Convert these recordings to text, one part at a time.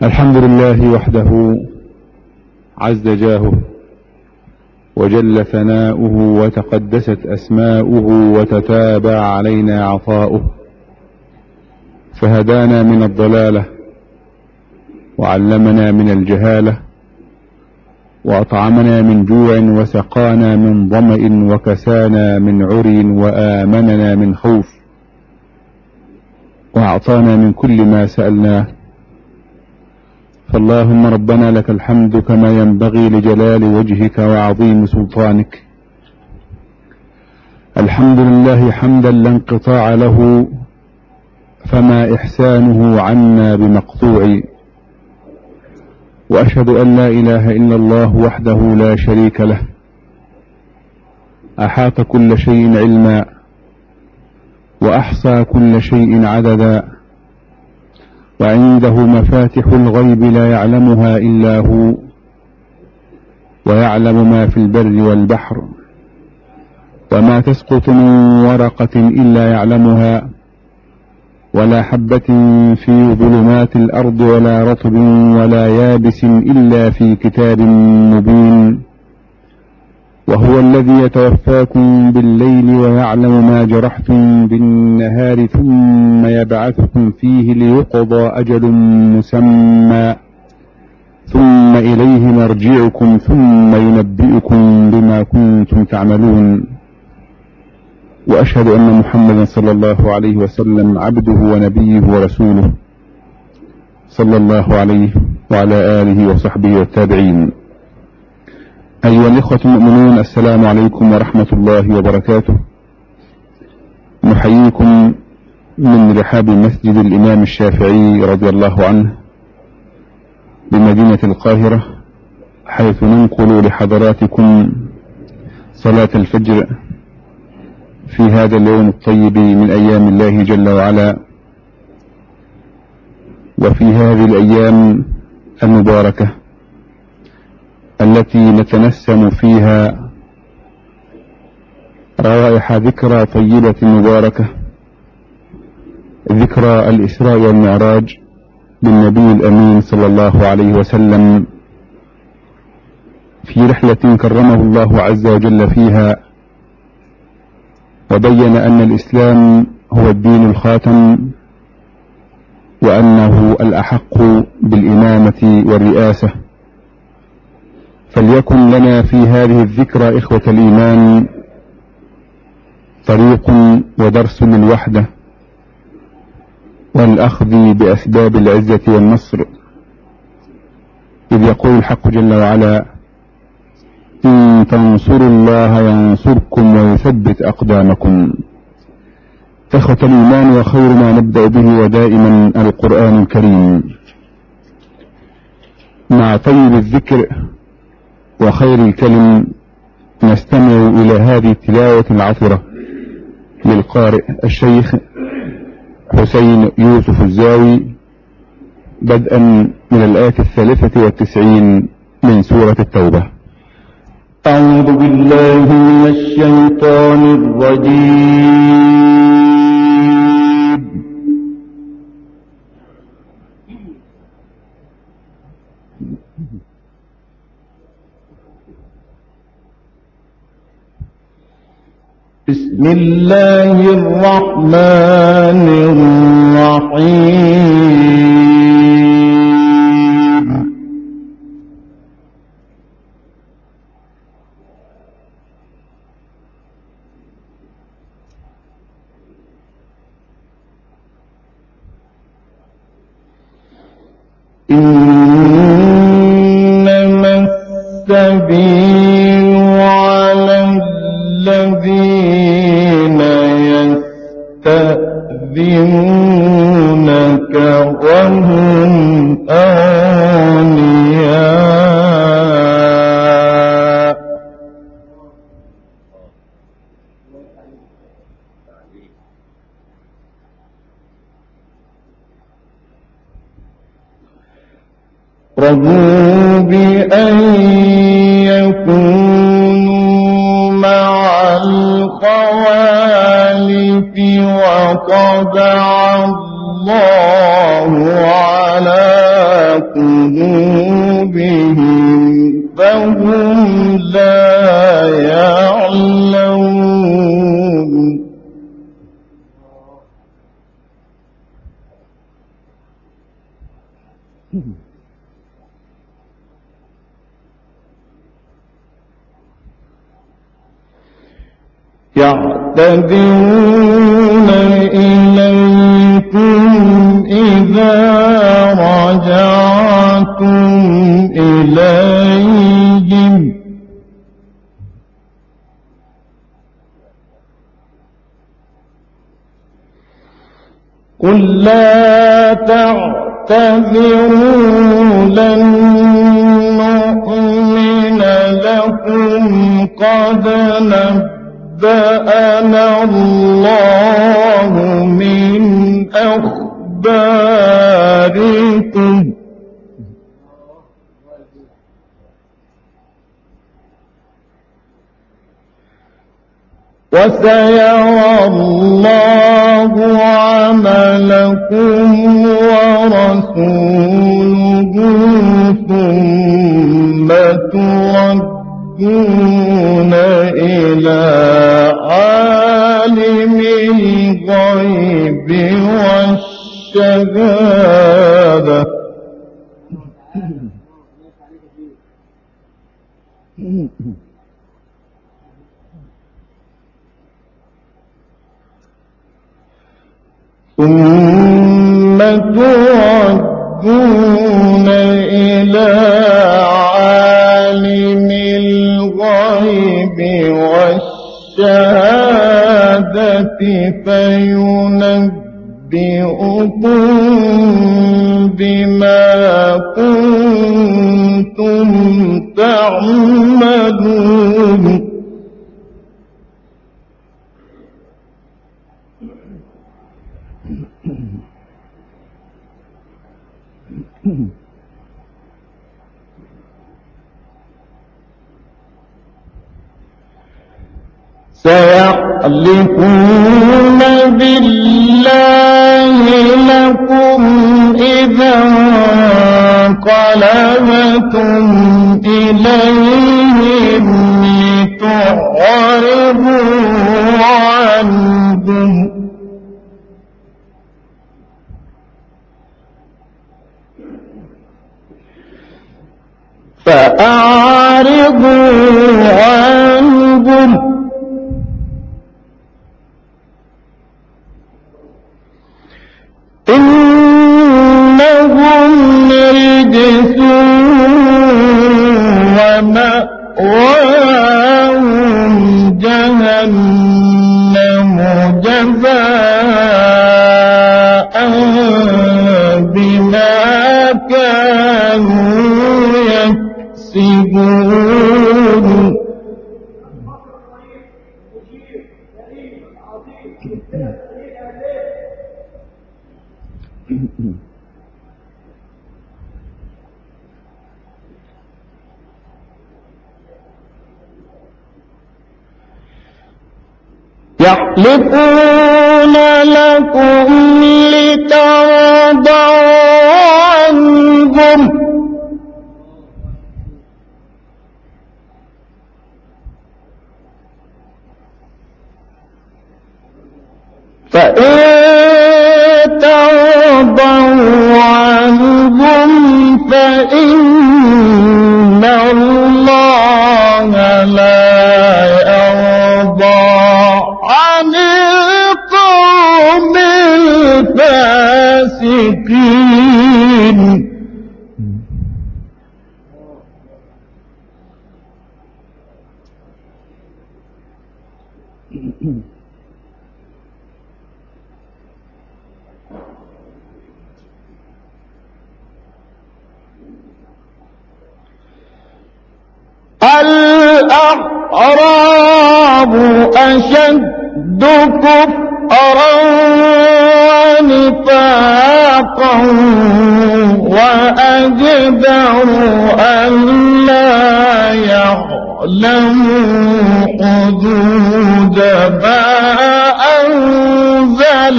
الحمد لله وحده عز جاهه وجل ثناؤه وتقدست أسماؤه وتتابع علينا عطاؤه، فهدانا من الضلالة وعلمنا من الجهالة وأطعمنا من جوع وسقانا من ظمأ وكسانا من عري وآمننا من خوف وأعطانا من كل ما سألناه. فاللهم ربنا لك الحمد كما ينبغي لجلال وجهك وعظيم سلطانك. الحمد لله حمدا لا انقطاع له، فما إحسانه عنا بمقطوع. وأشهد أن لا إله إلا الله وحده لا شريك له، أحاط كل شيء علما وأحصى كل شيء عددا، وعنده مفاتح الغيب لا يعلمها إلا هو، ويعلم ما في البر والبحر، وما تسقط من ورقة إلا يعلمها، ولا حبة في ظلمات الأرض ولا رطب ولا يابس إلا في كتاب مبين. وهو الذي يتوفاكم بالليل ويعلم ما جرحتم بالنهار ثم يبعثكم فيه ليقضى أجل مسمى، ثم إليه مرجعكم ثم ينبئكم بما كنتم تعملون. وأشهد أن محمدا صلى الله عليه وسلم عبده ونبيه ورسوله، صلى الله عليه وعلى آله وصحبه والتابعين. أيها الإخوة المؤمنون، السلام عليكم ورحمة الله وبركاته. نحييكم من رحاب مسجد الإمام الشافعي رضي الله عنه بمدينة القاهرة، حيث ننقل لحضراتكم صلاة الفجر في هذا اليوم الطيب من أيام الله جل وعلا، وفي هذه الأيام المباركة التي نتنسم فيها روائح ذكرى طيبة مباركة، ذكرى الإسراء والمعراج بالنبي الأمين صلى الله عليه وسلم، في رحلة كرمه الله عز وجل فيها، وبين أن الإسلام هو الدين الخاتم، وأنه الأحق بالإمامة والرئاسة. فليكن لنا في هذه الذكرى إخوة الإيمان طريق ودرس للوحدة والأخذ بأسباب العزة والنصر، إذ يقول الحق جل وعلا: إن تنصروا الله ينصركم ويثبت أقدامكم. إخوة الإيمان، وخير ما نبدأ به ودائما القرآن الكريم، مع طيب الذكر وخير الكلم نستمع إلى هذه التلاوة العطرة للقارئ الشيخ حسين يوسف الزاوي، بدءا من الآية 93 من سورة التوبة. أعوذ بالله من الشيطان الرجيم. بسم الله الرحمن الرحيم. إنما السبيل على الذين يستأذنونك وهم أغنياء رضوا بأن يكونوا مع الخوالف وطبع الله على يعتذرون إليكم إذا رجعتم إليهم قل لا تعتذروا لن نؤمن لكم قد نبأنا الله من أخباركم وسيرى الله عملكم ورسوله ثم تردون إلى عالم الغيب والشهادة ثم تردون إلى عالم الغيب والشهادة فينبئكم بما كنتم تعملون سيحلفون بالله لكم إذا انقلبتم إليهم لتعرضوا عنهم فأعرضوا عنهم إنهم رجس ومأواهم جهنم جزاء بما كانوا يكسبون يحلفون لكم لترضوا عنهم فإن ترضوا عنهم فإن الله لا يرضى عن القوم الفاسقين الأعراب أشد كفرا ونفاقا وأجدر أن لا يعلموا حدود ما أنزل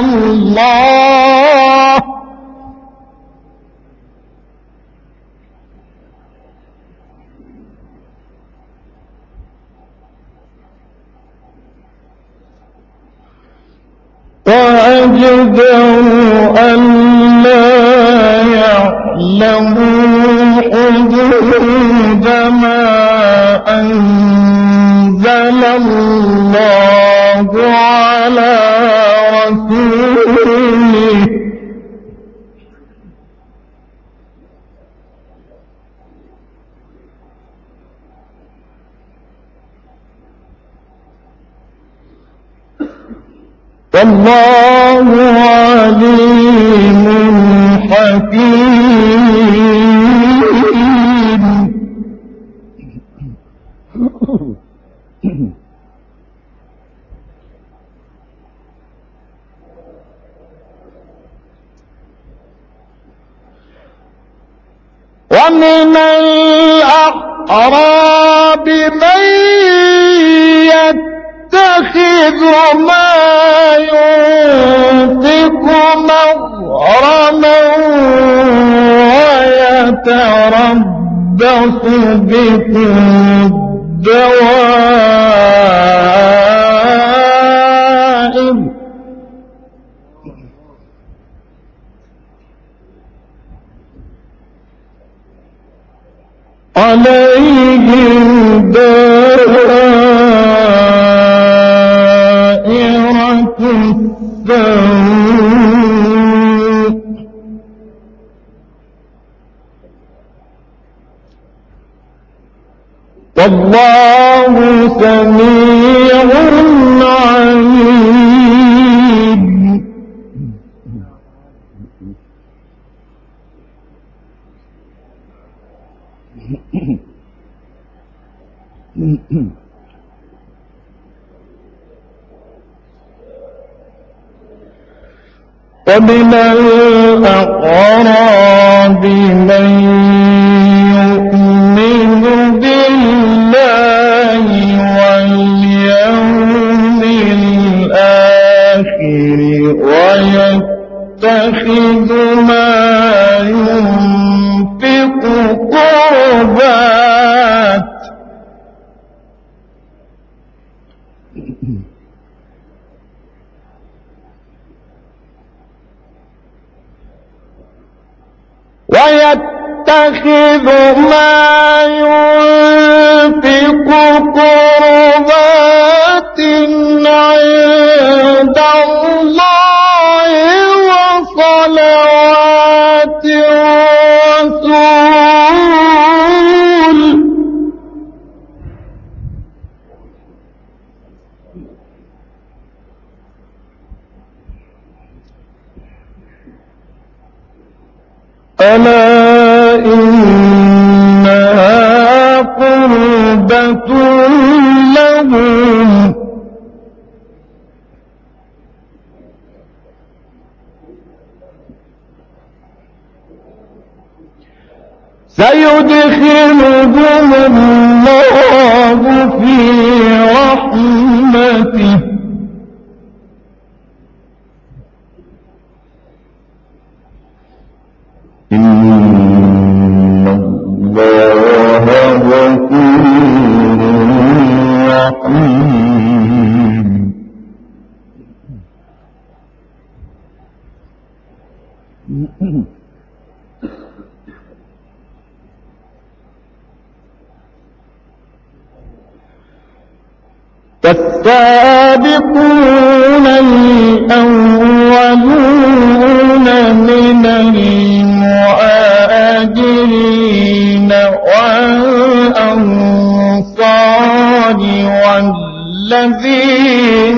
الله وأجدر أن لا يعلموا يعلموا حدود ما أنزل الله على رسوله والله عليم حكيم. ومن الأعراب من يتخذ ما ينفق مغرما ويتربص بكم الدوائر عليهم دائرة السوء والله سميع عليم. ومن الأعراب من يؤمن بالله واليوم الآخر ويتخذ ما ينفق قربات عند الله وصلوات الرسول ألا إنها قربة لهم سيدخلهم الله في رحمته إن الله غفور رحيم. فالسابقون الأولون من المهاجرين والأنصار والذين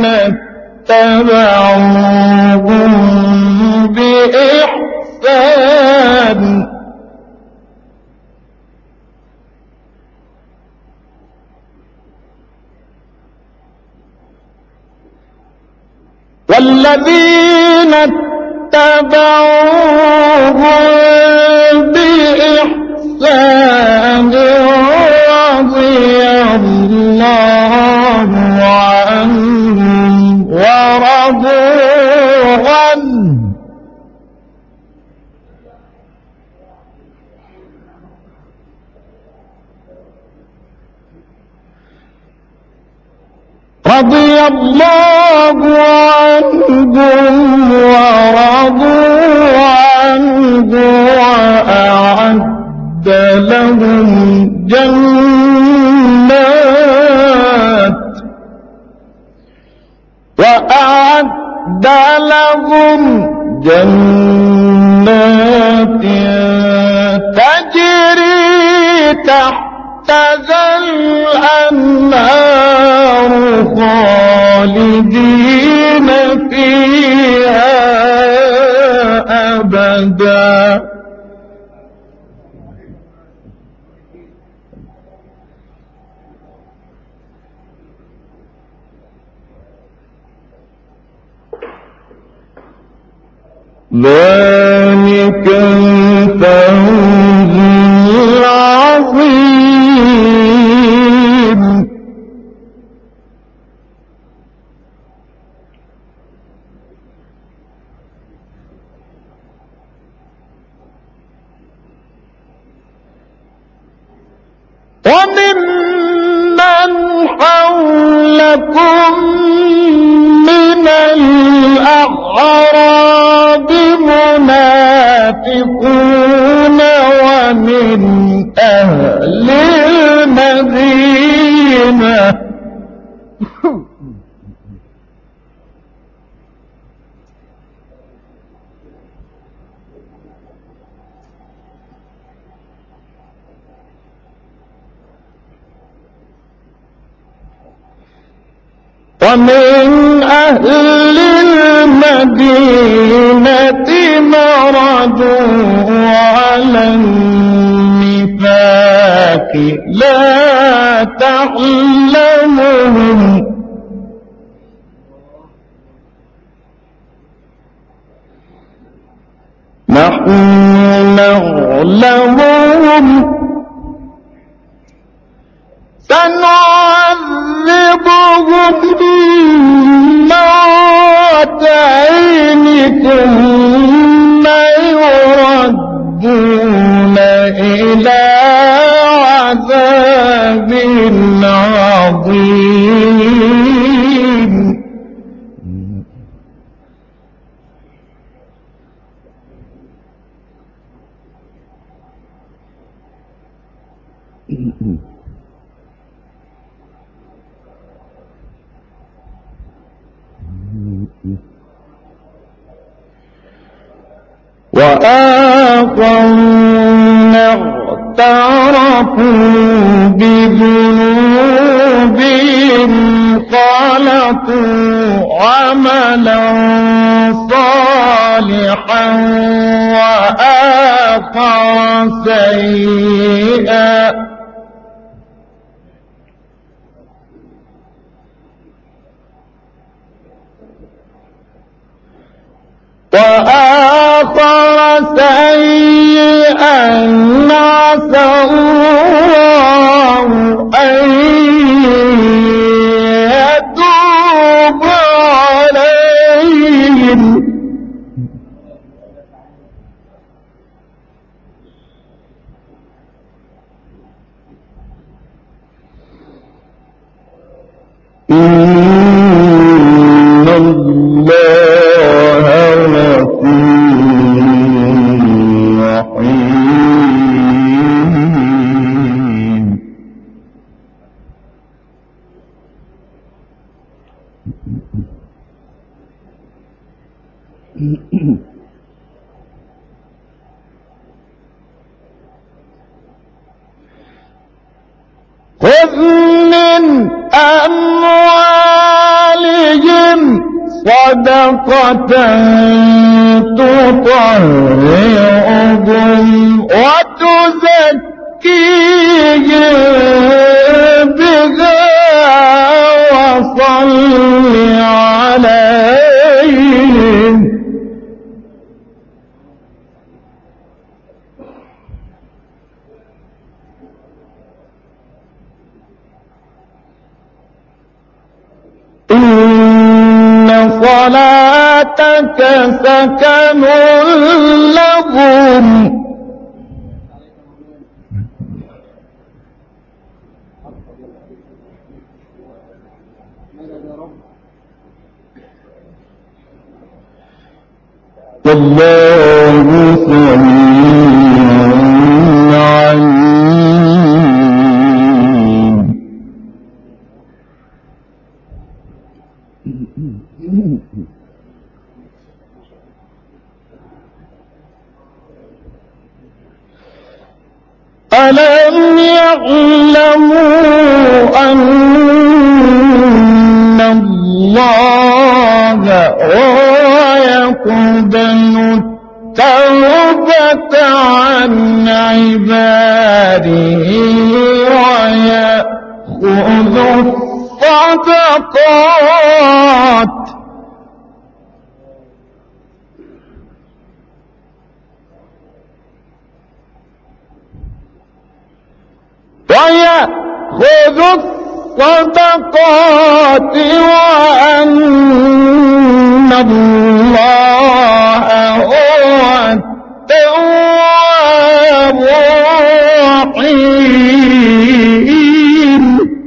اتبعوهم بإحسان والذين اتبعوهم بإحسان رضي الله عنهم ورضوا عنه رضي الله عنهم ورضوا عنه وأعد لهم جنات تجري تحتها الأنهار خالدين فيها أبدا ذلك الفوز العظيم. وممن حولكم من الأعراب منافقون ومن أهل المدينة مردوا على النفاق لا تعلمهم نحن نعلمهم سنعذبهم مرتين ثم يردون إلى عذاب عظيم. وآخرون اعترفوا بذنوبهم خلقوا عملا صالحا وآخر سيئا عسى الله أن يتوب عليهم إن الله خذ من أموالهم صدقة تطهرهم وتزكيهم بها وصل عليهم إن صلاتك سكن لهم والله سميع عليم. ألم يعلموا أن الله هو يقبل التوبة عن عباده ويأخذ الصدقات وأن الله هو التواب الرحيم.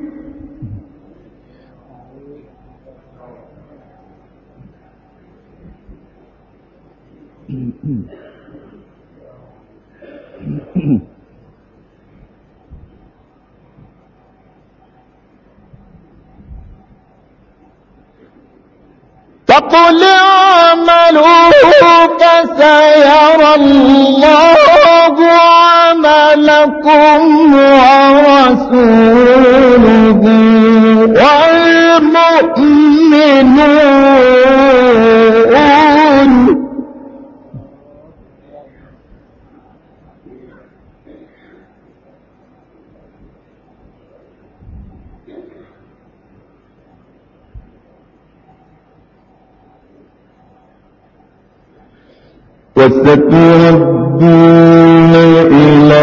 فقل اعملوا فسيرى الله عملكم ورسوله والمؤمنون. وستردون إلى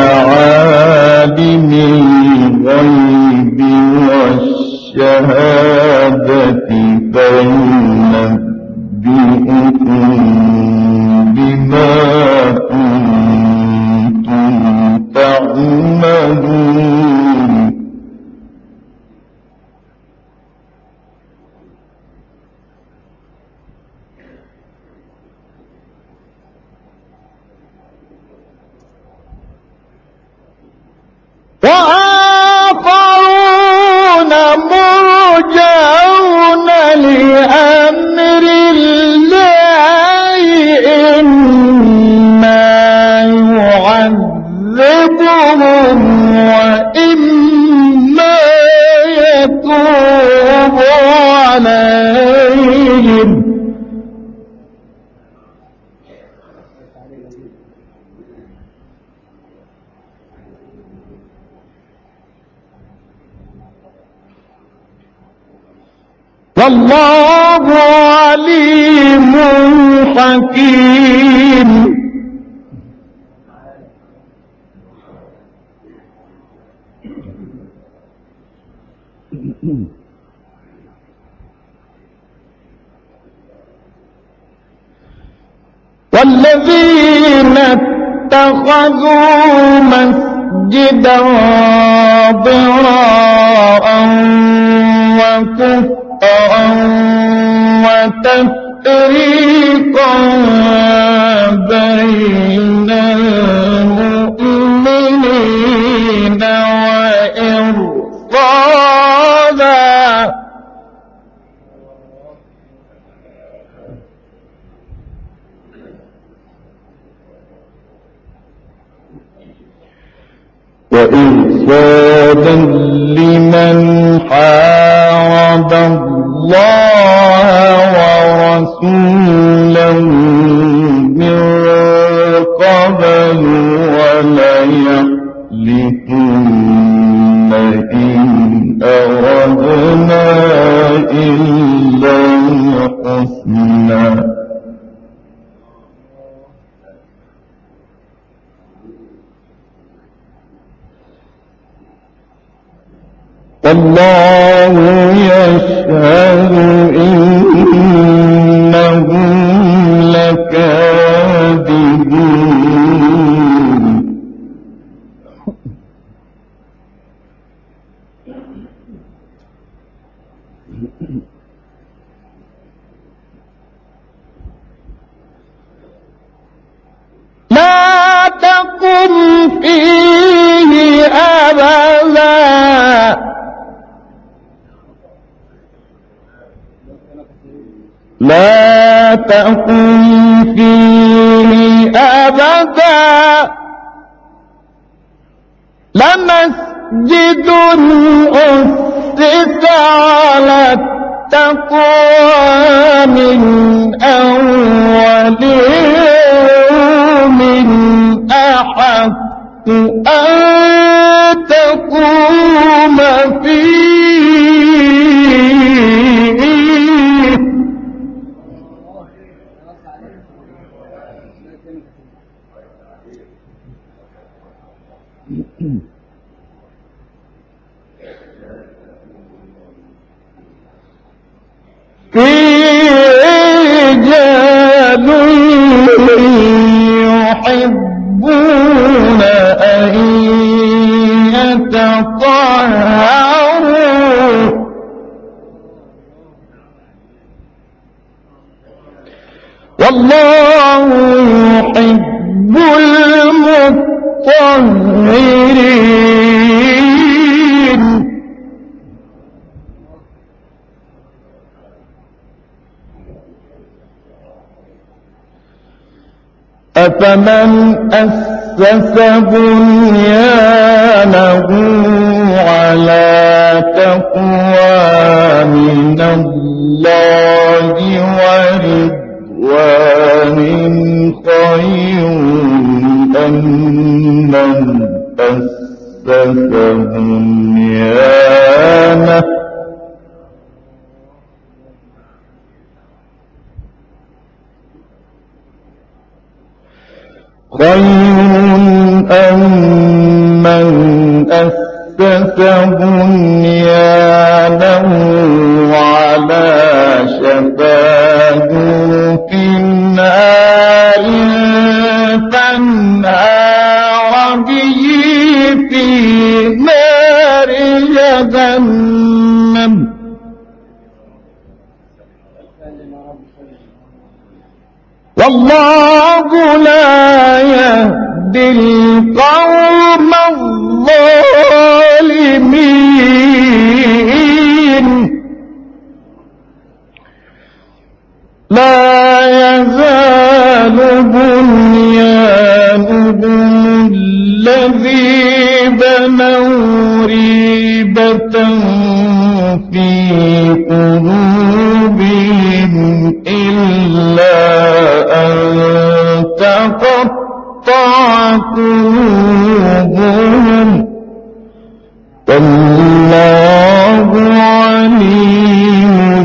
عالم الغيب والشهادة فينبئكم بما كنتم تعملون. وآخرون مرجعون لأمر الله إما يعذبهم وإما يتوب عليهم. والله عليم حكيم. والذين اتخذوا مسجدا ضراء وكفرا وتفريقا بين المؤمنين وإرصادا لمن حارب الله ورسوله من قبل وليحلفن إن أردنا إلا الحسنى والله يشهد إنهم لكاذبون. لا تقم فيه أبدا لا تقم فيه أبدا مسجد أسس على التقوى من أول يوم أحق أن تقوم فيه رجال يحبون أن يتطهروا والله يحب المطهرين أفمن أسس بنيانه على تقوى من الله ورضوان خير أم من أسس بنيانه خير أم من أسس بنيانه على شفا جرف نار فانهار به في نار جهنم والله لا يهدي القوم الظالمين لا يزال بنيانهم الذي بنوا ريبة في قلوبهم إلا أن تقطع قلوبهم والله عليم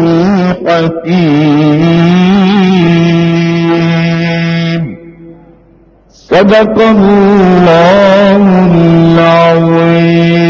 حكيم صدق الله العظيم